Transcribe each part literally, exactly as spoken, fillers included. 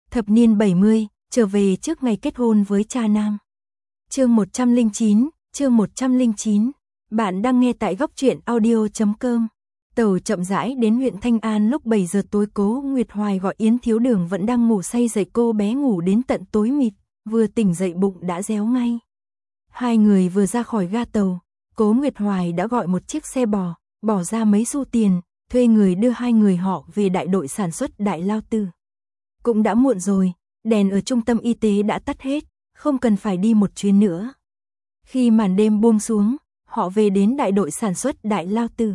Thập niên bảy mươi, trở về trước ngày kết hôn với cha nam. Chương một trăm lẻ chín, chương một trăm lẻ chín. Bạn đang nghe tại góc truyện audio chấm com. Tàu chậm rãi đến huyện Thanh An lúc bảy giờ tối. Cố Nguyệt Hoài gọi Yến Thiếu Đường vẫn đang ngủ say dậy cô bé ngủ đến tận tối mịt, vừa tỉnh dậy bụng đã réo ngay. Hai người vừa ra khỏi ga tàu, Cố Nguyệt Hoài đã gọi một chiếc xe bò, bỏ ra mấy xu tiền, thuê người đưa hai người họ về đại đội sản xuất Đại Lao Tư. Cũng đã muộn rồi, đèn ở trung tâm y tế đã tắt hết, không cần phải đi một chuyến nữa. Khi màn đêm buông xuống, họ về đến đại đội sản xuất Đại Lao Tư.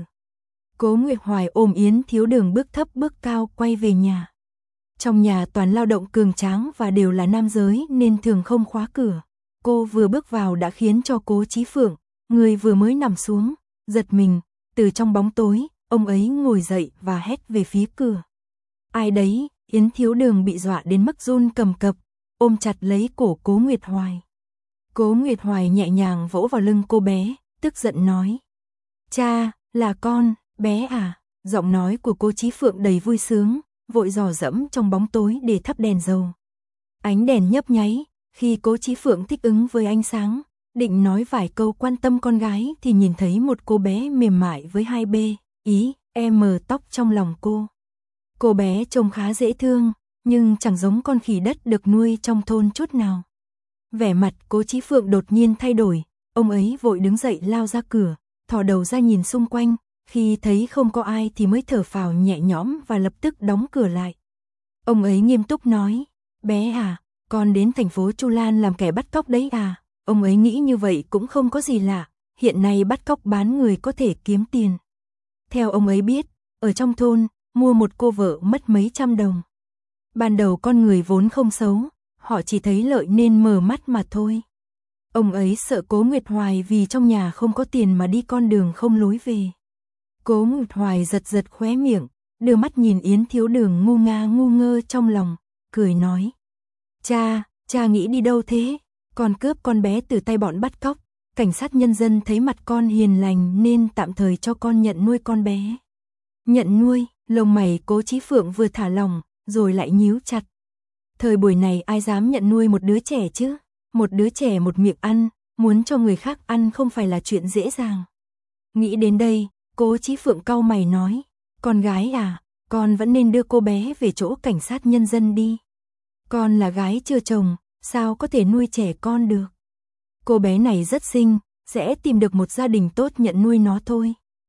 Cố Nguyệt Hoài ôm Yến Thiếu Đường bước thấp bước cao quay về nhà. Trong nhà toàn lao động cường tráng và đều là nam giới nên thường không khóa cửa. Cô vừa bước vào đã khiến cho Cố Chí Phượng, người vừa mới nằm xuống, giật mình. Từ trong bóng tối, ông ấy ngồi dậy và hét về phía cửa. Ai đấy? Yến Thiếu Đường bị dọa đến mức run cầm cập, ôm chặt lấy cổ Cố Nguyệt Hoài. Cố Nguyệt Hoài nhẹ nhàng vỗ vào lưng cô bé, tức giận nói. Cha, là con, bé à? Giọng nói của Cố Chí Phượng đầy vui sướng, vội dò dẫm trong bóng tối để thắp đèn dầu. Ánh đèn nhấp nháy, khi Cố Chí Phượng thích ứng với ánh sáng, định nói vài câu quan tâm con gái thì nhìn thấy một cô bé mềm mại với hai bê, ý, em mờ tóc trong lòng cô. Cô bé trông khá dễ thương, nhưng chẳng giống con khỉ đất được nuôi trong thôn chút nào. Vẻ mặt Cố Chí Phượng đột nhiên thay đổi, ông ấy vội đứng dậy lao ra cửa, thò đầu ra nhìn xung quanh, khi thấy không có ai thì mới thở phào nhẹ nhõm và lập tức đóng cửa lại. Ông ấy nghiêm túc nói, bé à, con đến thành phố Chu Lan làm kẻ bắt cóc đấy à? Ông ấy nghĩ như vậy cũng không có gì lạ, hiện nay bắt cóc bán người có thể kiếm tiền. Theo ông ấy biết, ở trong thôn, mua một cô vợ mất mấy trăm đồng. Ban đầu con người vốn không xấu, họ chỉ thấy lợi nên mở mắt mà thôi. Ông ấy sợ Cố Nguyệt Hoài vì trong nhà không có tiền mà đi con đường không lối về. Cố Nguyệt Hoài giật giật khóe miệng, đưa mắt nhìn Yến Thiếu Đường ngu nga ngu ngơ trong lòng, cười nói. Cha, cha nghĩ đi đâu thế? Con cướp con bé từ tay bọn bắt cóc, cảnh sát nhân dân thấy mặt con hiền lành nên tạm thời cho con nhận nuôi con bé. Nhận nuôi, lông mày Cố Chí Phượng vừa thả lỏng, rồi lại nhíu chặt. Thời buổi này ai dám nhận nuôi một đứa trẻ chứ? Một đứa trẻ một miệng ăn, muốn cho người khác ăn không phải là chuyện dễ dàng. Nghĩ đến đây, Cố Chí Phượng cau mày nói, con gái à, con vẫn nên đưa cô bé về chỗ cảnh sát nhân dân đi. Con là gái chưa chồng, sao có thể nuôi trẻ con được? Cô bé này rất xinh, sẽ tìm được một gia đình tốt nhận nuôi nó thôi.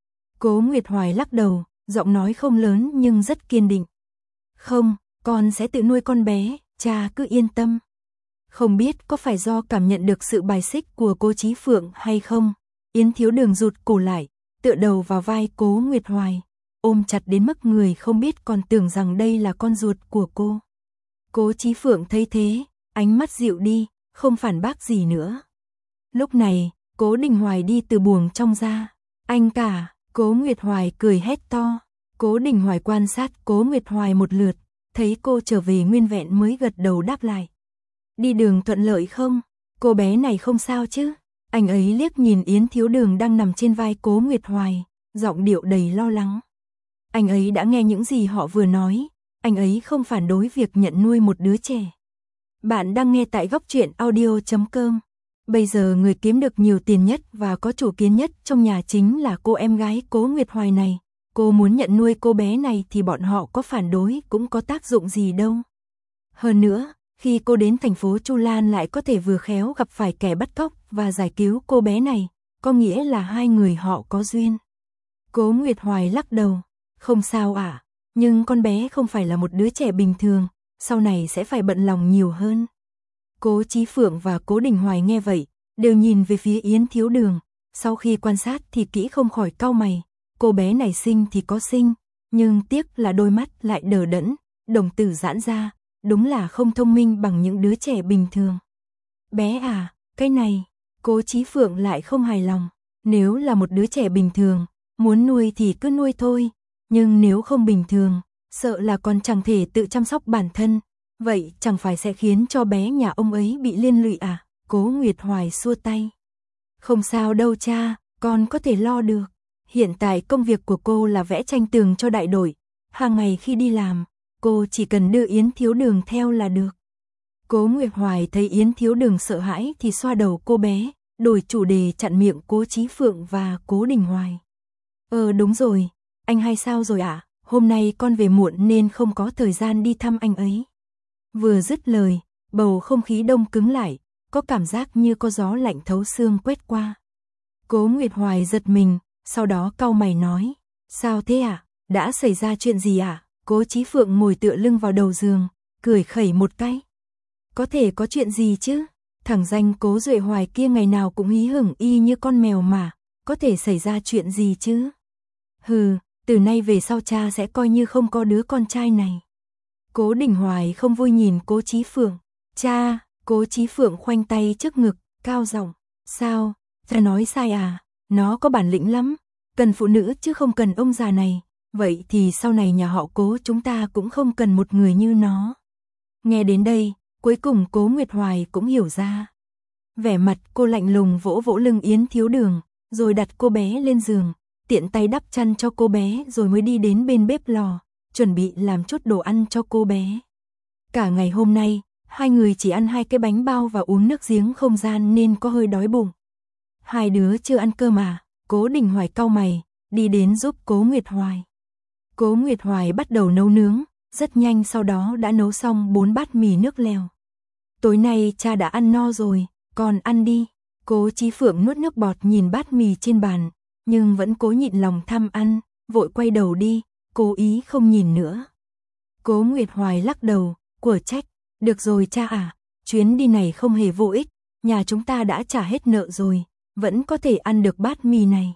Cố Nguyệt Hoài lắc đầu, giọng nói không lớn nhưng rất kiên định. Không, con sẽ tự nuôi con bé, cha cứ yên tâm. Không biết có phải do cảm nhận được sự bài xích của Cố Chí Phượng hay không? Yến Thiếu Đường rụt cổ lại, tựa đầu vào vai Cố Nguyệt Hoài, ôm chặt đến mức người không biết còn tưởng rằng đây là con ruột của cô. Cố Chí Phượng thấy thế, ánh mắt dịu đi, không phản bác gì nữa. Lúc này, Cố Đình Hoài đi từ buồng trong ra. Anh cả, Cố Nguyệt Hoài cười hét to. Cố Đình Hoài quan sát Cố Nguyệt Hoài một lượt, thấy cô trở về nguyên vẹn mới gật đầu đáp lại. Đi đường thuận lợi không? Cô bé này không sao chứ? Anh ấy liếc nhìn Yến Thiếu Đường đang nằm trên vai Cố Nguyệt Hoài, giọng điệu đầy lo lắng. Anh ấy đã nghe những gì họ vừa nói, anh ấy không phản đối việc nhận nuôi một đứa trẻ. Bạn đang nghe tại góc truyện audio chấm com. Bây giờ người kiếm được nhiều tiền nhất và có chủ kiến nhất trong nhà chính là cô em gái Cố Nguyệt Hoài này. Cô muốn nhận nuôi cô bé này thì bọn họ có phản đối cũng có tác dụng gì đâu. Hơn nữa, khi cô đến thành phố Chu Lan lại có thể vừa khéo gặp phải kẻ bắt cóc và giải cứu cô bé này, có nghĩa là hai người họ có duyên. Cố Nguyệt Hoài lắc đầu, không sao ạ, à, nhưng con bé không phải là một đứa trẻ bình thường, sau này sẽ phải bận lòng nhiều hơn. Cố Chí Phượng và Cố Đình Hoài nghe vậy, đều nhìn về phía Yến Thiếu Đường, sau khi quan sát thì kỹ không khỏi cau mày, cô bé này xinh thì có xinh, nhưng tiếc là đôi mắt lại đờ đẫn, đồng tử giãn ra, đúng là không thông minh bằng những đứa trẻ bình thường. Bé à, cái này, Cố Chí Phượng lại không hài lòng, nếu là một đứa trẻ bình thường, muốn nuôi thì cứ nuôi thôi, nhưng nếu không bình thường, sợ là còn chẳng thể tự chăm sóc bản thân, vậy chẳng phải sẽ khiến cho bé nhà ông ấy bị liên lụy à? Cố Nguyệt Hoài xua tay. Không sao đâu cha, con có thể lo được. Hiện tại công việc của cô là vẽ tranh tường cho đại đội, hàng ngày khi đi làm, cô chỉ cần đưa Yến Thiếu Đường theo là được. Cố Nguyệt Hoài thấy Yến Thiếu Đường sợ hãi thì xoa đầu cô bé, đổi chủ đề chặn miệng Cố Chí Phượng và Cố Đình Hoài. Ờ đúng rồi, anh hay sao rồi ạ? À? Hôm nay con về muộn nên không có thời gian đi thăm anh ấy. Vừa dứt lời, bầu không khí đông cứng lại, có cảm giác như có gió lạnh thấu xương quét qua. Cố Nguyệt Hoài giật mình, sau đó cau mày nói, sao thế ạ? À? Đã xảy ra chuyện gì ạ? À? Cố Chí Phượng ngồi tựa lưng vào đầu giường, cười khẩy một cái. Có thể có chuyện gì chứ? Thằng danh Cố Duệ Hoài kia ngày nào cũng hí hửng y như con mèo mà, có thể xảy ra chuyện gì chứ? Hừ, từ nay về sau cha sẽ coi như không có đứa con trai này. Cố Đình Hoài không vui nhìn Cố Chí Phượng. Cha, Cố Chí Phượng khoanh tay trước ngực, cao giọng, sao, cha nói sai à? Nó có bản lĩnh lắm, cần phụ nữ chứ không cần ông già này. Vậy thì sau này nhà họ Cố chúng ta cũng không cần một người như nó. Nghe đến đây, cuối cùng Cố Nguyệt Hoài cũng hiểu ra. Vẻ mặt cô lạnh lùng vỗ vỗ lưng Yến Thiếu Đường, rồi đặt cô bé lên giường, tiện tay đắp chăn cho cô bé rồi mới đi đến bên bếp lò, chuẩn bị làm chút đồ ăn cho cô bé. Cả ngày hôm nay, hai người chỉ ăn hai cái bánh bao và uống nước giếng không gian nên có hơi đói bụng. Hai đứa chưa ăn cơm à? Cố Đình Hoài cau mày, đi đến giúp Cố Nguyệt Hoài. Cố Nguyệt Hoài bắt đầu nấu nướng, rất nhanh sau đó đã nấu xong bốn bát mì nước lèo. Tối nay cha đã ăn no rồi, con ăn đi. Cố Chí Phượng nuốt nước bọt nhìn bát mì trên bàn, nhưng vẫn cố nhịn lòng tham ăn, vội quay đầu đi, cố ý không nhìn nữa. Cố Nguyệt Hoài lắc đầu, quở trách, được rồi cha à, chuyến đi này không hề vô ích, nhà chúng ta đã trả hết nợ rồi, vẫn có thể ăn được bát mì này.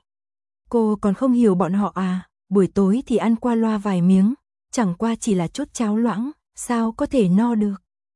Cô còn không hiểu bọn họ à, buổi tối thì ăn qua loa vài miếng, chẳng qua chỉ là chút cháo loãng, sao có thể no được.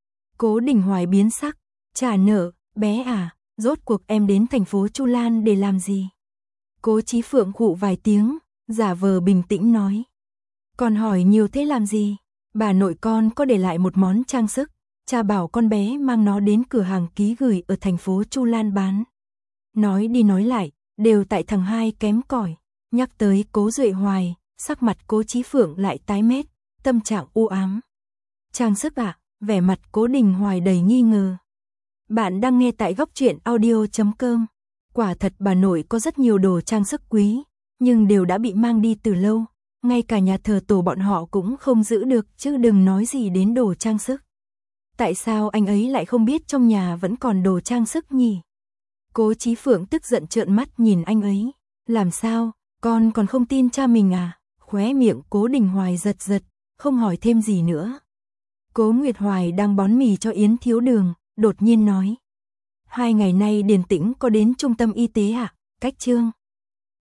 Cố Đình Hoài biến sắc, trả nợ, bé à, rốt cuộc em đến thành phố Chu Lan để làm gì? Cố Chí Phượng khụ vài tiếng, giả vờ bình tĩnh nói. Con hỏi nhiều thế làm gì? Bà nội con có để lại một món trang sức, cha bảo con bé mang nó đến cửa hàng ký gửi ở thành phố Chu Lan bán. Nói đi nói lại, đều tại thằng hai kém cỏi. Nhắc tới Cố Duệ Hoài, sắc mặt Cố Chí Phượng lại tái mét, tâm trạng u ám. Trang sức à? Vẻ mặt Cố Đình Hoài đầy nghi ngờ. Bạn đang nghe tại góc truyện audio chấm com. Quả thật bà nội có rất nhiều đồ trang sức quý, nhưng đều đã bị mang đi từ lâu, ngay cả nhà thờ tổ bọn họ cũng không giữ được chứ đừng nói gì đến đồ trang sức. Tại sao anh ấy lại không biết trong nhà vẫn còn đồ trang sức nhỉ? Cố Chí Phượng tức giận trợn mắt nhìn anh ấy. Làm sao, con còn không tin cha mình à? Khóe miệng Cố Đình Hoài giật giật, không hỏi thêm gì nữa. Cố Nguyệt Hoài đang bón mì cho Yến Thiếu Đường, đột nhiên nói. Hai ngày nay Điền Tĩnh có đến trung tâm y tế à? Cách Trương